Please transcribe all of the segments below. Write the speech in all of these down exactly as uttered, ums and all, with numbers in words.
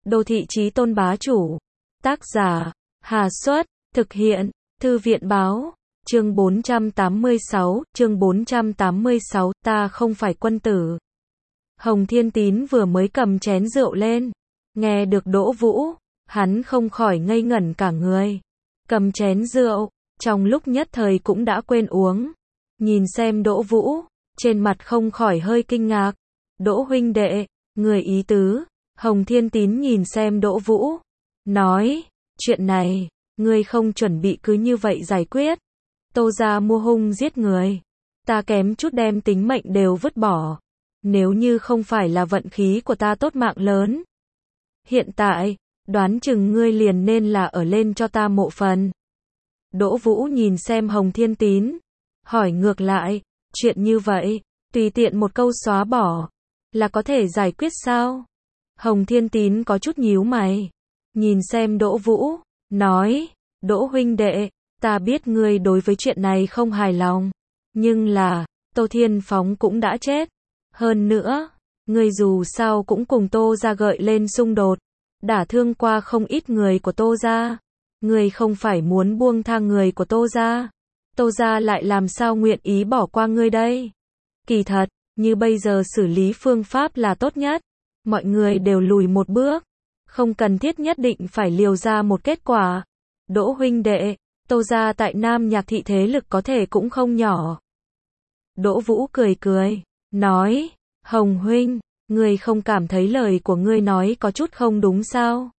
Đô thị chí tôn bá chủ. Tác giả, Hà Xuất, thực hiện, Thư viện báo. Chương bốn trăm tám mươi sáu, chương bốn trăm tám mươi sáu, ta không phải quân tử. Hồng Thiên Tín vừa mới cầm chén rượu lên, nghe được Đỗ Vũ, hắn không khỏi ngây ngẩn cả người. Cầm chén rượu, trong lúc nhất thời cũng đã quên uống. Nhìn xem Đỗ Vũ, trên mặt không khỏi hơi kinh ngạc. Đỗ huynh đệ, người ý tứ. Hồng Thiên Tín nhìn xem Đỗ Vũ, nói, chuyện này, ngươi không chuẩn bị cứ như vậy giải quyết. Tô gia mua hung giết người, ta kém chút đem tính mệnh đều vứt bỏ. Nếu như không phải là vận khí của ta tốt mạng lớn, hiện tại, đoán chừng ngươi liền nên là ở lên cho ta mộ phần. Đỗ Vũ nhìn xem Hồng Thiên Tín, hỏi ngược lại, chuyện như vậy, tùy tiện một câu xóa bỏ, là có thể giải quyết sao? Hồng Thiên Tín có chút nhíu mày, nhìn xem Đỗ Vũ, nói, Đỗ huynh đệ, ta biết ngươi đối với chuyện này không hài lòng, nhưng là, Tô Thiên Phóng cũng đã chết. Hơn nữa, ngươi dù sao cũng cùng Tô gia gợi lên xung đột, đả thương qua không ít người của Tô gia. Ngươi không phải muốn buông tha người của Tô gia, Tô gia lại làm sao nguyện ý bỏ qua ngươi đây? Kỳ thật, như bây giờ xử lý phương pháp là tốt nhất. Mọi người đều lùi một bước, không cần thiết nhất định phải liều ra một kết quả. Đỗ huynh đệ, Tô gia tại Nam Nhạc thị thế lực có thể cũng không nhỏ. Đỗ Vũ cười cười, nói, Hồng huynh, ngươi không cảm thấy lời của ngươi nói có chút không đúng sao?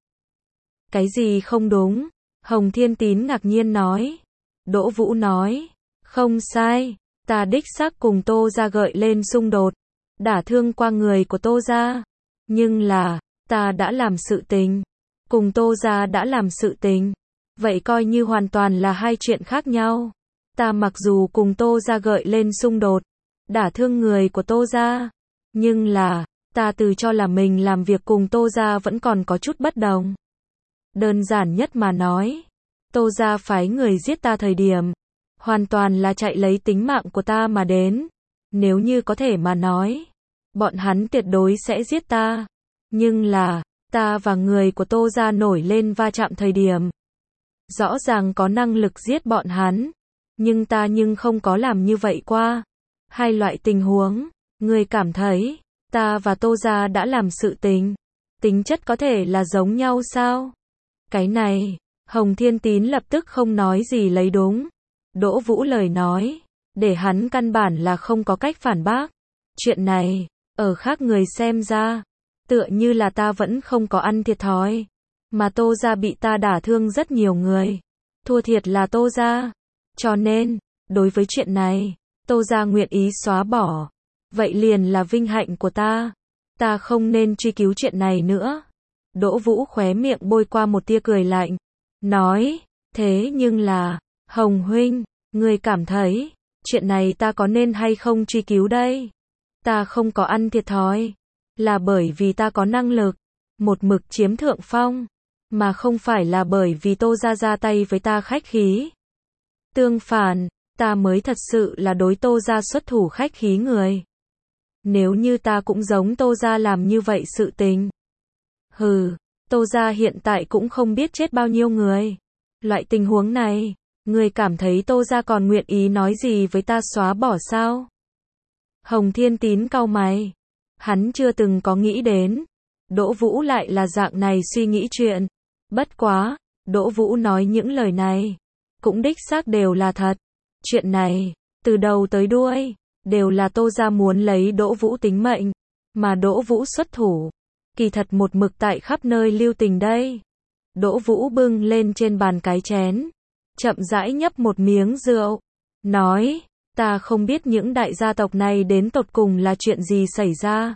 Cái gì không đúng? Hồng Thiên Tín ngạc nhiên nói. Đỗ Vũ nói, không sai, ta đích xác cùng Tô gia gợi lên xung đột, đả thương qua người của Tô gia. Nhưng là, ta đã làm sự tình, cùng Tô gia đã làm sự tình, vậy coi như hoàn toàn là hai chuyện khác nhau. Ta mặc dù cùng Tô gia gợi lên xung đột, đả thương người của Tô gia, nhưng là, ta tự cho là mình làm việc cùng Tô gia vẫn còn có chút bất đồng. Đơn giản nhất mà nói, Tô gia phái người giết ta thời điểm, hoàn toàn là chạy lấy tính mạng của ta mà đến. Nếu như có thể mà nói, bọn hắn tuyệt đối sẽ giết ta. Nhưng là, ta và người của Tô gia nổi lên va chạm thời điểm, rõ ràng có năng lực giết bọn hắn, nhưng ta nhưng không có làm như vậy qua. Hai loại tình huống, ngươi cảm thấy, ta và Tô gia đã làm sự tình, tính chất có thể là giống nhau sao? Cái này, Hồng Thiên Tín lập tức không nói gì lấy đúng. Đỗ Vũ lời nói, để hắn căn bản là không có cách phản bác. Chuyện này, ở khác người xem ra, tựa như là ta vẫn không có ăn thiệt thòi, mà Tô gia bị ta đả thương rất nhiều người, thua thiệt là Tô gia. Cho nên, đối với chuyện này, Tô gia nguyện ý xóa bỏ, vậy liền là vinh hạnh của ta. Ta không nên truy cứu chuyện này nữa. Đỗ Vũ khóe miệng bôi qua một tia cười lạnh, nói, thế nhưng là, Hồng huynh, ngươi cảm thấy, chuyện này ta có nên hay không truy cứu đây? Ta không có ăn thiệt thòi, là bởi vì ta có năng lực, một mực chiếm thượng phong, mà không phải là bởi vì Tô gia ra tay với ta khách khí. Tương phản, ta mới thật sự là đối Tô gia xuất thủ khách khí người. Nếu như ta cũng giống Tô gia làm như vậy sự tình, hừ, Tô gia hiện tại cũng không biết chết bao nhiêu người. Loại tình huống này, người cảm thấy Tô gia còn nguyện ý nói gì với ta xóa bỏ sao? Hồng Thiên Tín cau mày, hắn chưa từng có nghĩ đến, Đỗ Vũ lại là dạng này suy nghĩ chuyện. Bất quá, Đỗ Vũ nói những lời này, cũng đích xác đều là thật. Chuyện này, từ đầu tới đuôi, đều là Tô gia muốn lấy Đỗ Vũ tính mệnh, mà Đỗ Vũ xuất thủ, kỳ thật một mực tại khắp nơi lưu tình đây. Đỗ Vũ bưng lên trên bàn cái chén, chậm rãi nhấp một miếng rượu, nói, ta không biết những đại gia tộc này đến tột cùng là chuyện gì xảy ra.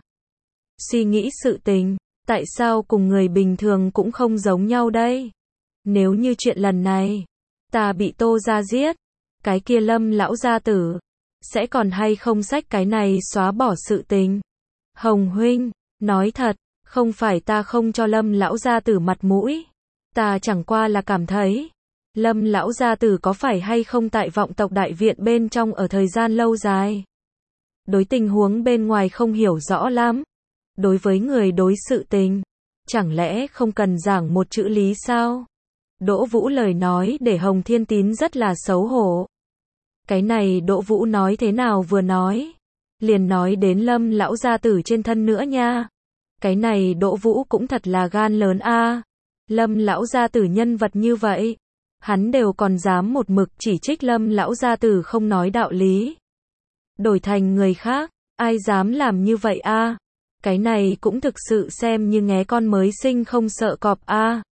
Suy nghĩ sự tình, tại sao cùng người bình thường cũng không giống nhau đây? Nếu như chuyện lần này, ta bị Tô gia giết, cái kia Lâm lão gia tử, sẽ còn hay không xách cái này xóa bỏ sự tình? Hồng huynh, nói thật, không phải ta không cho Lâm lão gia tử mặt mũi, ta chẳng qua là cảm thấy, Lâm lão gia tử có phải hay không tại vọng tộc đại viện bên trong ở thời gian lâu dài, đối tình huống bên ngoài không hiểu rõ lắm, đối với người đối sự tình, chẳng lẽ không cần giảng một chữ lý sao? Đỗ Vũ lời nói để Hồng Thiên Tín rất là xấu hổ. Cái này Đỗ Vũ nói thế nào vừa nói, liền nói đến Lâm lão gia tử trên thân nữa nha. Cái này Đỗ Vũ cũng thật là gan lớn a. Lâm lão gia tử nhân vật như vậy, hắn đều còn dám một mực chỉ trích Lâm lão gia tử không nói đạo lý. Đổi thành người khác, ai dám làm như vậy a? Cái này cũng thực sự xem như nghé con mới sinh không sợ cọp a.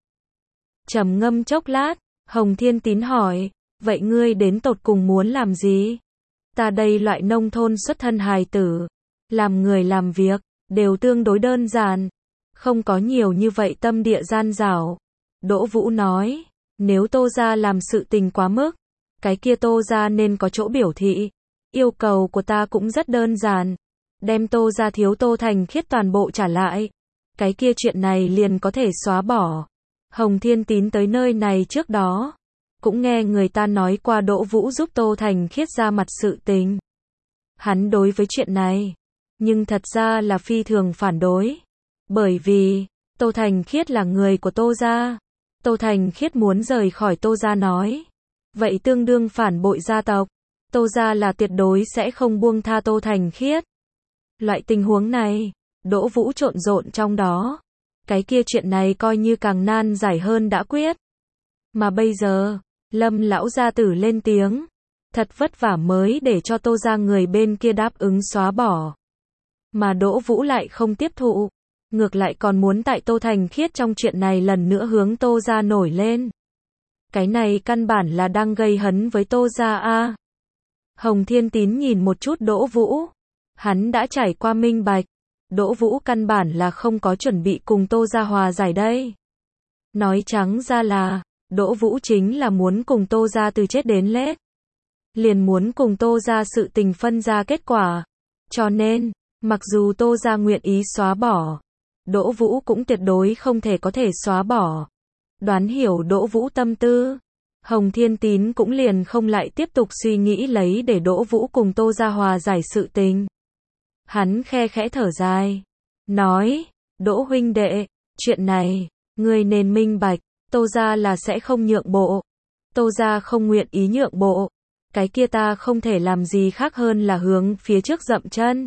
Trầm ngâm chốc lát, Hồng Thiên Tín hỏi, vậy ngươi đến tột cùng muốn làm gì? Ta đây loại nông thôn xuất thân hài tử, làm người làm việc, đều tương đối đơn giản, không có nhiều như vậy tâm địa gian dảo. Đỗ Vũ nói, nếu Tô gia làm sự tình quá mức, cái kia Tô gia nên có chỗ biểu thị. Yêu cầu của ta cũng rất đơn giản, đem Tô gia thiếu Tô Thành Khiết toàn bộ trả lại. Cái kia chuyện này liền có thể xóa bỏ. Hồng Thiên Tín tới nơi này trước đó, cũng nghe người ta nói qua Đỗ Vũ giúp Tô Thành Khiết ra mặt sự tình. Hắn đối với chuyện này, nhưng thật ra là phi thường phản đối. Bởi vì, Tô Thành Khiết là người của Tô gia. Tô Thành Khiết muốn rời khỏi Tô gia nói, vậy tương đương phản bội gia tộc. Tô gia là tuyệt đối sẽ không buông tha Tô Thành Khiết. Loại tình huống này, Đỗ Vũ trộn rộn trong đó. Cái kia chuyện này coi như càng nan giải hơn đã quyết. Mà bây giờ, Lâm lão gia tử lên tiếng, thật vất vả mới để cho Tô gia người bên kia đáp ứng xóa bỏ. Mà Đỗ Vũ lại không tiếp thụ, ngược lại còn muốn tại Tô Thành Khiết trong chuyện này lần nữa hướng Tô gia nổi lên. Cái này căn bản là đang gây hấn với Tô gia a. Hồng Thiên Tín nhìn một chút Đỗ Vũ, hắn đã trải qua minh bạch, Đỗ Vũ căn bản là không có chuẩn bị cùng Tô gia hòa giải đây. Nói trắng ra là, Đỗ Vũ chính là muốn cùng Tô gia từ chết đến lết. Liền muốn cùng Tô gia sự tình phân ra kết quả. Cho nên, mặc dù Tô gia nguyện ý xóa bỏ, Đỗ Vũ cũng tuyệt đối không thể có thể xóa bỏ. Đoán hiểu Đỗ Vũ tâm tư, Hồng Thiên Tín cũng liền không lại tiếp tục suy nghĩ lấy để Đỗ Vũ cùng Tô gia hòa giải sự tình. Hắn khe khẽ thở dài, nói, Đỗ huynh đệ, chuyện này, ngươi nên minh bạch, Tô gia là sẽ không nhượng bộ. Tô gia không nguyện ý nhượng bộ, cái kia ta không thể làm gì khác hơn là hướng phía trước dậm chân.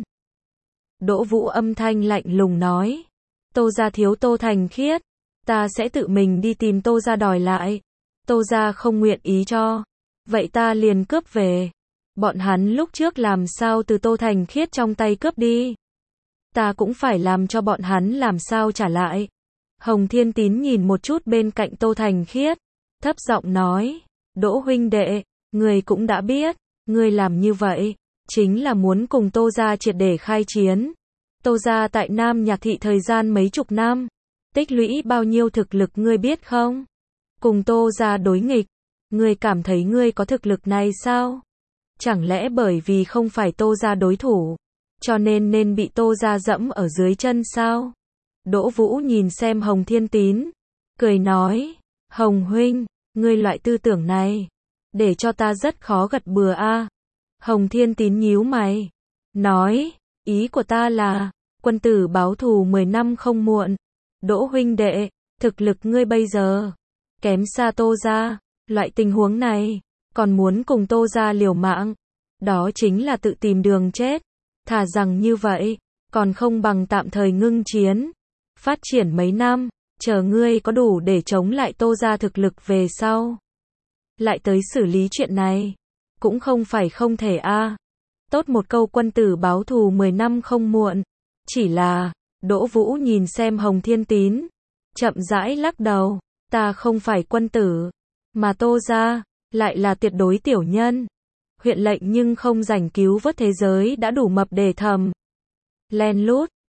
Đỗ Vũ âm thanh lạnh lùng nói, Tô gia thiếu Tô Thành Khiết, ta sẽ tự mình đi tìm Tô gia đòi lại. Tô gia không nguyện ý cho, vậy ta liền cướp về. Bọn hắn lúc trước làm sao từ Tô Thành Khiết trong tay cướp đi, ta cũng phải làm cho bọn hắn làm sao trả lại. Hồng Thiên Tín nhìn một chút bên cạnh Tô Thành Khiết, thấp giọng nói, Đỗ huynh đệ, ngươi cũng đã biết, ngươi làm như vậy, chính là muốn cùng Tô gia triệt để khai chiến. Tô gia tại Nam Nhạc Thị thời gian mấy chục năm, tích lũy bao nhiêu thực lực ngươi biết không? Cùng Tô gia đối nghịch, ngươi cảm thấy ngươi có thực lực này sao? Chẳng lẽ bởi vì không phải Tô gia đối thủ, cho nên nên bị Tô gia dẫm ở dưới chân sao? Đỗ Vũ nhìn xem Hồng Thiên Tín, cười nói, Hồng huynh, ngươi loại tư tưởng này, để cho ta rất khó gật bừa a. Hồng Thiên Tín nhíu mày, nói, ý của ta là, quân tử báo thù mười năm không muộn. Đỗ huynh đệ, thực lực ngươi bây giờ, kém xa Tô gia, loại tình huống này, còn muốn cùng Tô gia liều mạng, đó chính là tự tìm đường chết. Thà rằng như vậy, còn không bằng tạm thời ngưng chiến, phát triển mấy năm, chờ ngươi có đủ để chống lại Tô gia thực lực về sau, lại tới xử lý chuyện này, cũng không phải không thể a. Tốt một câu quân tử báo thù mười năm không muộn, chỉ là, Đỗ Vũ nhìn xem Hồng Thiên Tín, chậm rãi lắc đầu, ta không phải quân tử, mà Tô gia lại là tuyệt đối tiểu nhân. Huyện lệnh nhưng không rảnh cứu vớt thế giới đã đủ mập để thầm. Len lút,